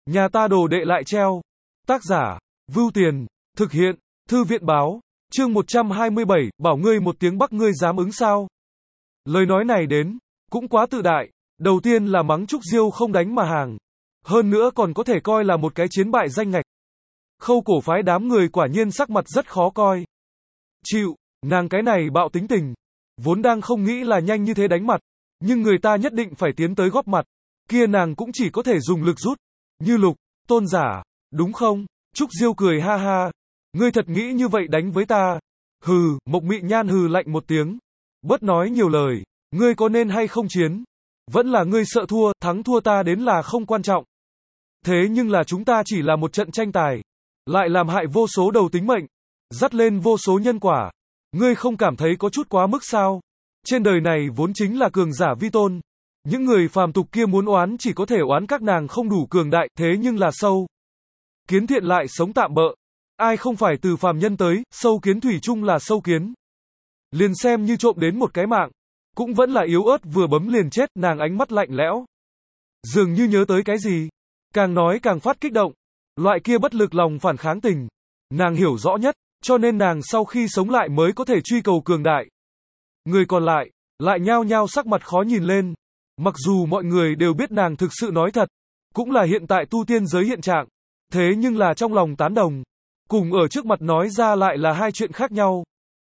Nhà ta đồ đệ lại treo. Tác giả, Vưu Tiền, thực hiện, Thư viện báo, chương 127, bảo ngươi một tiếng Bắc ngươi dám ứng sao? Lời nói này đến, cũng quá tự đại, đầu tiên là mắng Trúc Diêu không đánh mà hàng. Hơn nữa còn có thể coi là một cái chiến bại danh ngạch. Khâu cổ phái đám người quả nhiên sắc mặt rất khó coi. Chịu, nàng cái này bạo tính tình. Vốn đang không nghĩ là nhanh như thế đánh mặt, nhưng người ta nhất định phải tiến tới góp mặt. Kia nàng cũng chỉ có thể dùng lực rút. Như Lục, Tôn giả, đúng không? Trúc Diêu cười ha ha. Ngươi thật nghĩ như vậy đánh với ta? Hừ, Mộc Mị Nhan hừ lạnh một tiếng. Bớt nói nhiều lời, ngươi có nên hay không chiến? Vẫn là ngươi sợ thua, thắng thua ta đến là không quan trọng. Thế nhưng là chúng ta chỉ là một trận tranh tài, lại làm hại vô số đầu tính mệnh, dắt lên vô số nhân quả. Ngươi không cảm thấy có chút quá mức sao? Trên đời này vốn chính là cường giả vi tôn. Những người phàm tục kia muốn oán chỉ có thể oán các nàng không đủ cường đại, thế nhưng là sâu kiến thiện lại sống tạm bợ. Ai không phải từ phàm nhân tới, sâu kiến thủy chung là sâu kiến. Liền xem như trộm đến một cái mạng, cũng vẫn là yếu ớt vừa bấm liền chết. Nàng ánh mắt lạnh lẽo, dường như nhớ tới cái gì, càng nói càng phát kích động. Loại kia bất lực lòng phản kháng tình, nàng hiểu rõ nhất, cho nên nàng sau khi sống lại mới có thể truy cầu cường đại. Người còn lại nhao nhao sắc mặt khó nhìn lên. Mặc dù mọi người đều biết nàng thực sự nói thật, cũng là hiện tại tu tiên giới hiện trạng, thế nhưng là trong lòng tán đồng, cùng ở trước mặt nói ra lại là hai chuyện khác nhau.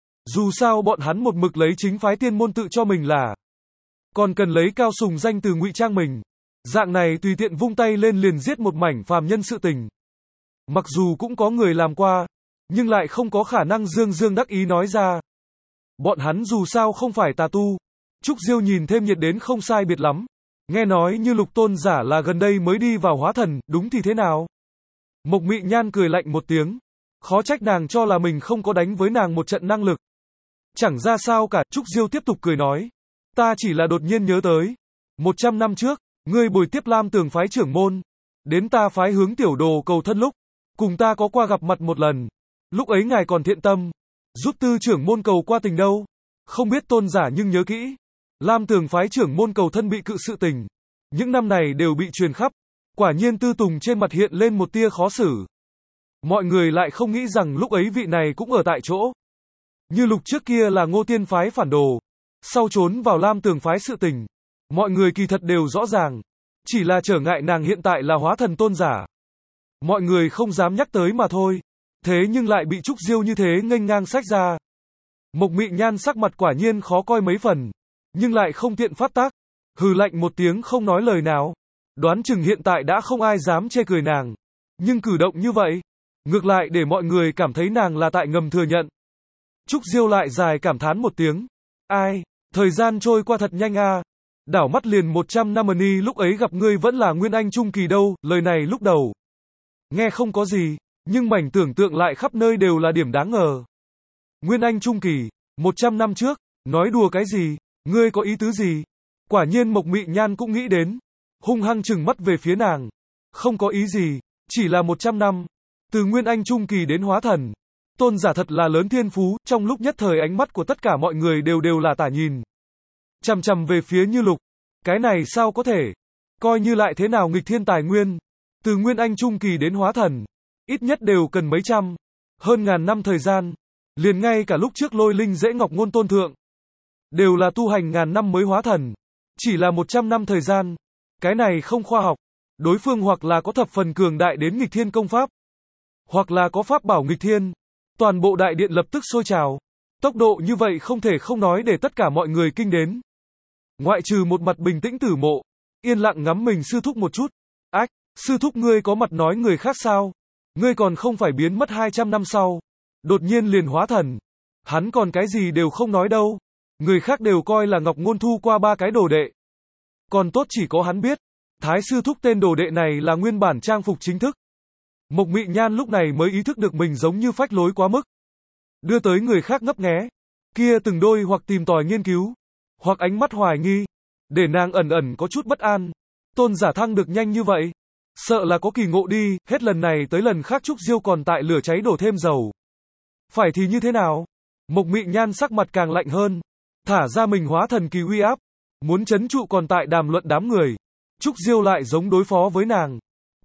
Dù sao bọn hắn một mực lấy chính phái tiên môn tự cho mình là, còn cần lấy cao sùng danh từ ngụy trang mình. Dạng này tùy tiện vung tay lên liền giết một mảnh phàm nhân sự tình. Mặc dù cũng có người làm qua, nhưng lại không có khả năng dương dương đắc ý nói ra. Bọn hắn dù sao không phải tà tu. Trúc Diêu nhìn thêm nhiệt đến không sai biệt lắm. Nghe nói như Lục tôn giả là gần đây mới đi vào hóa thần, đúng thì thế nào? Mộc Mị Nhan cười lạnh một tiếng. Khó trách nàng cho là mình không có đánh với nàng một trận năng lực. Chẳng ra sao cả. Trúc Diêu tiếp tục cười nói. Ta chỉ là đột nhiên nhớ tới. 100 năm trước, ngươi bồi tiếp Lam Tường phái trưởng môn, đến ta phái Hướng Tiểu Đồ cầu thân lúc, cùng ta có qua gặp mặt một lần. Lúc ấy ngài còn thiện tâm, giúp Tư trưởng môn cầu qua tình đâu. Không biết tôn giả nhưng nhớ kỹ. Lam Tường phái trưởng môn cầu thân bị cự sự tình. Những năm này đều bị truyền khắp. Quả nhiên Tư Tùng trên mặt hiện lên một tia khó xử. Mọi người lại không nghĩ rằng lúc ấy vị này cũng ở tại chỗ. Như Lục trước kia là Ngô Tiên phái phản đồ, sau trốn vào Lam Tường phái sự tình. Mọi người kỳ thật đều rõ ràng. Chỉ là trở ngại nàng hiện tại là hóa thần tôn giả. Mọi người không dám nhắc tới mà thôi. Thế nhưng lại bị Trúc Diêu như thế nghênh ngang xách ra. Mộc Mị Nhan sắc mặt quả nhiên khó coi mấy phần, nhưng lại không tiện phát tác. Hừ lạnh một tiếng không nói lời nào. Đoán chừng hiện tại đã không ai dám chê cười nàng. Nhưng cử động như vậy, ngược lại để mọi người cảm thấy nàng là tại ngầm thừa nhận. Trúc Diêu lại dài cảm thán một tiếng. Ai, thời gian trôi qua thật nhanh a. Đảo mắt liền 100 năm ni lúc ấy gặp ngươi vẫn là Nguyên Anh Trung Kỳ đâu. Lời này lúc đầu nghe không có gì, nhưng mảnh tưởng tượng lại khắp nơi đều là điểm đáng ngờ. Nguyên Anh Trung Kỳ, 100 năm trước, nói đùa cái gì, ngươi có ý tứ gì? Quả nhiên Mộc Mị Nhan cũng nghĩ đến, hung hăng trừng mắt về phía nàng. Không có ý gì, chỉ là 100 năm, từ Nguyên Anh Trung Kỳ đến hóa thần. Tôn giả thật là lớn thiên phú. Trong lúc nhất thời ánh mắt của tất cả mọi người đều là tả nhìn chằm chằm về phía Như Lục. Cái này sao có thể? Coi như lại thế nào nghịch thiên tài nguyên, từ Nguyên Anh Trung Kỳ đến hóa thần, ít nhất đều cần mấy trăm, hơn ngàn năm thời gian. Liền ngay cả lúc trước Lôi Linh Dễ Ngọc Ngôn Tôn Thượng, đều là tu hành ngàn năm mới hóa thần. Chỉ là 100 năm thời gian. Cái này không khoa học. Đối phương hoặc là có thập phần cường đại đến nghịch thiên công pháp, hoặc là có pháp bảo nghịch thiên. Toàn bộ đại điện lập tức sôi trào. Tốc độ như vậy không thể không nói để tất cả mọi người kinh đến. Ngoại trừ một mặt bình tĩnh Tử Mộ, yên lặng ngắm mình sư thúc một chút. Ách, sư thúc ngươi có mặt nói người khác sao? Ngươi còn không phải biến mất 200 năm sau, đột nhiên liền hóa thần. Hắn còn cái gì đều không nói đâu. Người khác đều coi là Ngọc Ngôn thu qua 3 cái đồ đệ. Còn tốt chỉ có hắn biết, Thái sư thúc tên đồ đệ này là nguyên bản trang phục chính thức. Mộc Mị Nhan lúc này mới ý thức được mình giống như phách lối quá mức. Đưa tới người khác ngấp nghé. Kia từng đôi hoặc tìm tòi nghiên cứu, hoặc ánh mắt hoài nghi, để nàng ẩn ẩn có chút bất an. Tôn giả thăng được nhanh như vậy, sợ là có kỳ ngộ đi. Hết lần này tới lần khác Trúc Diêu còn tại lửa cháy đổ thêm dầu. Phải thì như thế nào? Mộc Mị Nhan sắc mặt càng lạnh hơn, thả ra mình hóa thần kỳ uy áp, muốn trấn trụ còn tại đàm luận đám người. Trúc Diêu lại giống đối phó với nàng,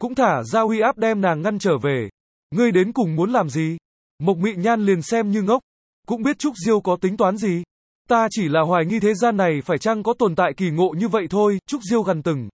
cũng thả ra uy áp đem nàng ngăn trở về. Ngươi đến cùng muốn làm gì? Mộc Mị Nhan liền xem như ngốc, cũng biết Trúc Diêu có tính toán gì. Ta chỉ là hoài nghi thế gian này phải chăng có tồn tại kỳ ngộ như vậy thôi, Trúc Diêu gần từng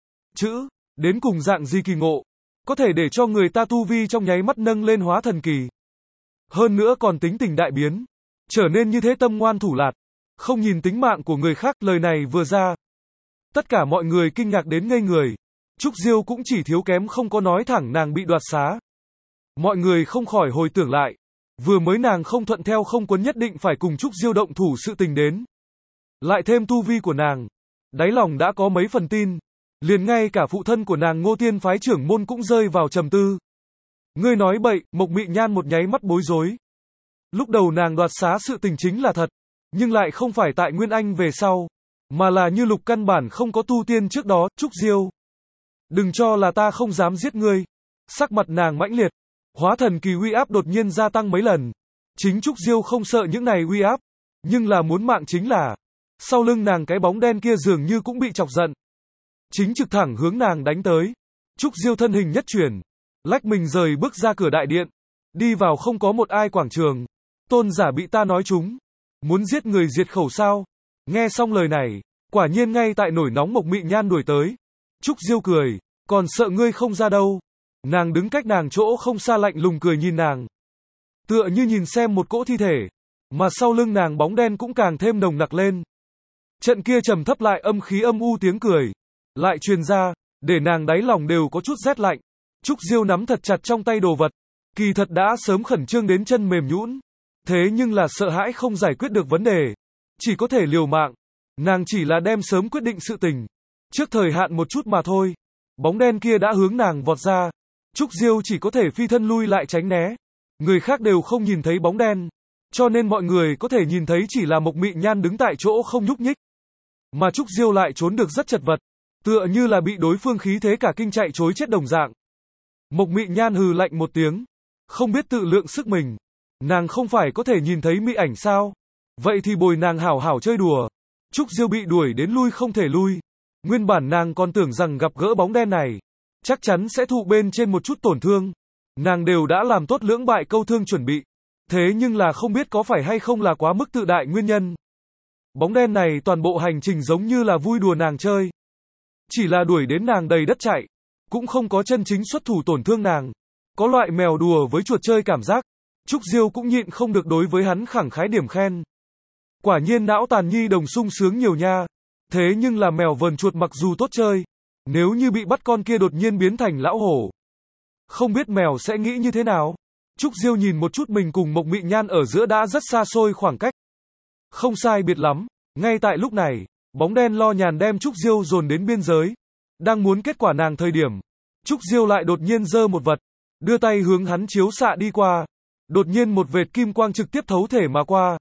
chữ, đến cùng dạng gì kỳ ngộ, có thể để cho người ta tu vi trong nháy mắt nâng lên hóa thần kỳ. Hơn nữa còn tính tình đại biến, trở nên như thế tâm ngoan thủ lạt, không nhìn tính mạng của người khác. Lời này vừa ra, tất cả mọi người kinh ngạc đến ngây người. Trúc Diêu cũng chỉ thiếu kém không có nói thẳng nàng bị đoạt xá. Mọi người không khỏi hồi tưởng lại, vừa mới nàng không thuận theo không quân nhất định phải cùng Trúc Diêu động thủ sự tình đến. Lại thêm tu vi của nàng, đáy lòng đã có mấy phần tin, liền ngay cả phụ thân của nàng Ngô Tiên phái trưởng môn cũng rơi vào trầm tư. Ngươi nói bậy, Mộc Mị Nhan một nháy mắt bối rối. Lúc đầu nàng đoạt xá sự tình chính là thật, nhưng lại không phải tại Nguyên Anh về sau, mà là như Lục căn bản không có tu tiên trước đó. Trúc Diêu, đừng cho là ta không dám giết ngươi. Sắc mặt nàng mãnh liệt, hóa thần kỳ uy áp đột nhiên gia tăng mấy lần. Chính Trúc Diêu không sợ những này uy áp, nhưng là muốn mạng chính là, sau lưng nàng cái bóng đen kia dường như cũng bị chọc giận, chính trực thẳng hướng nàng đánh tới. Trúc Diêu thân hình nhất chuyển, lách mình rời bước ra cửa đại điện, đi vào không có một ai quảng trường. Tôn giả bị ta nói trúng, muốn giết người diệt khẩu sao? Nghe xong lời này, quả nhiên ngay tại nổi nóng Mộc Mị Nhan đuổi tới. Trúc Diêu cười, còn sợ ngươi không ra đâu. Nàng đứng cách nàng chỗ không xa lạnh lùng cười nhìn nàng, tựa như nhìn xem một cỗ thi thể, mà sau lưng nàng bóng đen cũng càng thêm nồng nặc lên. Trận kia trầm thấp lại âm khí âm u tiếng cười lại truyền ra, để nàng đáy lòng đều có chút rét lạnh. Trúc Diêu nắm thật chặt trong tay đồ vật, kỳ thật đã sớm khẩn trương đến chân mềm nhũn, thế nhưng là sợ hãi không giải quyết được vấn đề, chỉ có thể liều mạng. Nàng chỉ là đem sớm quyết định sự tình, trước thời hạn một chút mà thôi. Bóng đen kia đã hướng nàng vọt ra, Trúc Diêu chỉ có thể phi thân lui lại tránh né. Người khác đều không nhìn thấy bóng đen, cho nên mọi người có thể nhìn thấy chỉ là Mộc Mị Nhan đứng tại chỗ không nhúc nhích. Mà Trúc Diêu lại trốn được rất chật vật, tựa như là bị đối phương khí thế cả kinh chạy trối chết đồng dạng. Mộc Mị Nhan hừ lạnh một tiếng, không biết tự lượng sức mình. Nàng không phải có thể nhìn thấy mỹ ảnh sao? Vậy thì bồi nàng hảo hảo chơi đùa. Trúc Diêu bị đuổi đến lui không thể lui. Nguyên bản nàng còn tưởng rằng gặp gỡ bóng đen này, chắc chắn sẽ thụ bên trên một chút tổn thương. Nàng đều đã làm tốt lưỡng bại câu thương chuẩn bị. Thế nhưng là không biết có phải hay không là quá mức tự đại nguyên nhân. Bóng đen này toàn bộ hành trình giống như là vui đùa nàng chơi. Chỉ là đuổi đến nàng đầy đất chạy, cũng không có chân chính xuất thủ tổn thương nàng. Có loại mèo đùa với chuột chơi cảm giác. Trúc Diêu cũng nhịn không được đối với hắn khẳng khái điểm khen. Quả nhiên não tàn nhi đồng sung sướng nhiều nha. Thế nhưng là mèo vờn chuột mặc dù tốt chơi, nếu như bị bắt con kia đột nhiên biến thành lão hổ, không biết mèo sẽ nghĩ như thế nào. Trúc Diêu nhìn một chút mình cùng Mộc Mị Nhan ở giữa đã rất xa xôi khoảng cách, không sai biệt lắm. Ngay tại lúc này, bóng đen lo nhàn đem Trúc Diêu dồn đến biên giới, đang muốn kết quả nàng thời điểm, Trúc Diêu lại đột nhiên giơ một vật, đưa tay hướng hắn chiếu xạ đi qua. Đột nhiên một vệt kim quang trực tiếp thấu thể mà qua.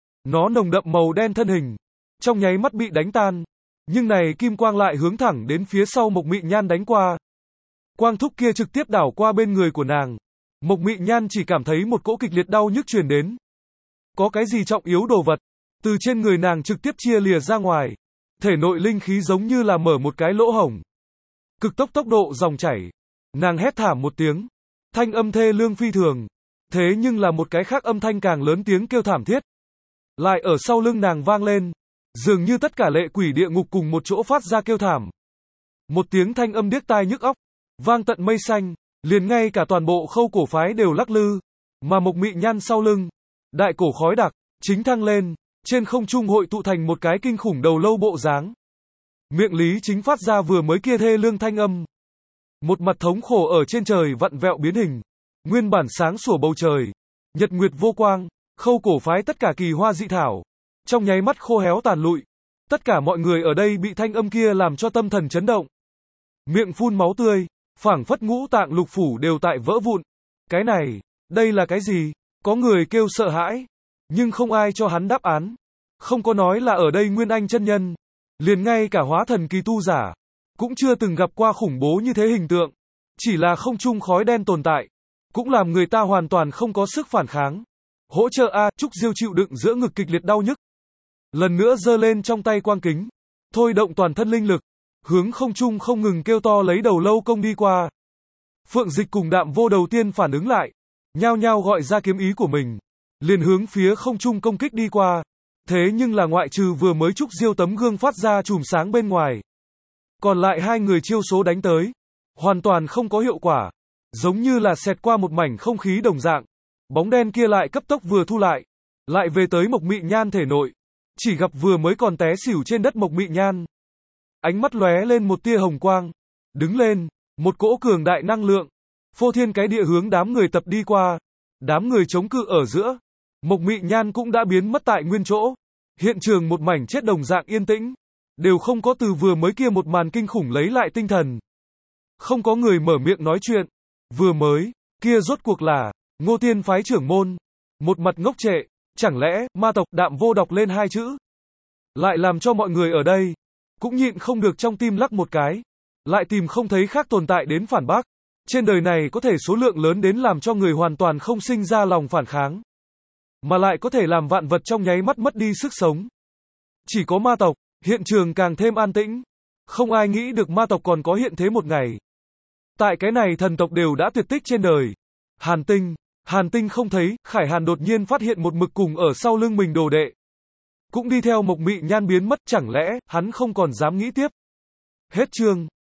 Nó nồng đậm màu đen thân hình, trong nháy mắt bị đánh tan, nhưng này kim quang lại hướng thẳng đến phía sau Mộc Mị Nhan đánh qua. Quang thúc kia trực tiếp đảo qua bên người của nàng. Mộc Mị Nhan chỉ cảm thấy một cỗ kịch liệt đau nhức truyền đến. Có cái gì trọng yếu đồ vật từ trên người nàng trực tiếp chia lìa ra ngoài. Thể nội linh khí giống như là mở một cái lỗ hổng, cực tốc độ dòng chảy. Nàng hét thảm một tiếng, thanh âm thê lương phi thường. Thế nhưng là một cái khác âm thanh càng lớn, tiếng kêu thảm thiết lại ở sau lưng nàng vang lên, dường như tất cả lệ quỷ địa ngục cùng một chỗ phát ra kêu thảm. Một tiếng thanh âm điếc tai nhức óc, vang tận mây xanh, liền ngay cả toàn bộ Khâu cổ phái đều lắc lư. Mà Mộc Mị Nhan sau lưng, đại cổ khói đặc chính thăng lên, trên không trung hội tụ thành một cái kinh khủng đầu lâu bộ dáng. Miệng Lý Chính phát ra vừa mới kia thê lương thanh âm. Một mặt thống khổ ở trên trời vặn vẹo biến hình. Nguyên bản sáng sủa bầu trời, nhật nguyệt vô quang, Khâu cổ phái tất cả kỳ hoa dị thảo, trong nháy mắt khô héo tàn lụi. Tất cả mọi người ở đây bị thanh âm kia làm cho tâm thần chấn động. Miệng phun máu tươi, phảng phất ngũ tạng lục phủ đều tại vỡ vụn. Cái này, đây là cái gì? Có người kêu sợ hãi, nhưng không ai cho hắn đáp án. Không có nói là ở đây Nguyên Anh chân nhân, liền ngay cả hóa thần kỳ tu giả, cũng chưa từng gặp qua khủng bố như thế hình tượng. Chỉ là không trung khói đen tồn tại, cũng làm người ta hoàn toàn không có sức phản kháng. Hỗ trợ a, Trúc Diêu chịu đựng giữa ngực kịch liệt đau nhức, lần nữa giơ lên trong tay quang kính, thôi động toàn thân linh lực, hướng không trung không ngừng kêu to lấy đầu lâu công đi qua. Phượng Dịch cùng Đạm Vô đầu tiên phản ứng lại, nhao nhao gọi ra kiếm ý của mình, liền hướng phía không trung công kích đi qua. Thế nhưng là ngoại trừ vừa mới Trúc Diêu tấm gương phát ra chùm sáng bên ngoài, còn lại hai người chiêu số đánh tới, hoàn toàn không có hiệu quả, giống như là xẹt qua một mảnh không khí đồng dạng. Bóng đen kia lại cấp tốc vừa thu lại về tới Mộc Mị Nhan thể nội, chỉ gặp vừa mới còn té xỉu trên đất Mộc Mị Nhan, ánh mắt lóe lên một tia hồng quang, đứng lên, một cỗ cường đại năng lượng, phô thiên cái địa hướng đám người tập đi qua. Đám người chống cự ở giữa, Mộc Mị Nhan cũng đã biến mất tại nguyên chỗ, hiện trường một mảnh chết đồng dạng yên tĩnh, đều không có từ vừa mới kia một màn kinh khủng lấy lại tinh thần. Không có người mở miệng nói chuyện, vừa mới, kia rốt cuộc là, Ngô Tiên phái trưởng môn, một mặt ngốc trệ, chẳng lẽ, ma tộc. Đạm Vô đọc lên hai chữ, lại làm cho mọi người ở đây, cũng nhịn không được trong tim lắc một cái, lại tìm không thấy khác tồn tại đến phản bác. Trên đời này có thể số lượng lớn đến làm cho người hoàn toàn không sinh ra lòng phản kháng, mà lại có thể làm vạn vật trong nháy mắt mất đi sức sống. Chỉ có ma tộc, hiện trường càng thêm an tĩnh, không ai nghĩ được ma tộc còn có hiện thế một ngày. Tại cái này thần tộc đều đã tuyệt tích trên đời. Hàn Tinh không thấy, Khải Hàn đột nhiên phát hiện một mực cùng ở sau lưng mình đồ đệ, cũng đi theo Mộc Mị Nhan biến mất, chẳng lẽ, hắn không còn dám nghĩ tiếp. Hết chương.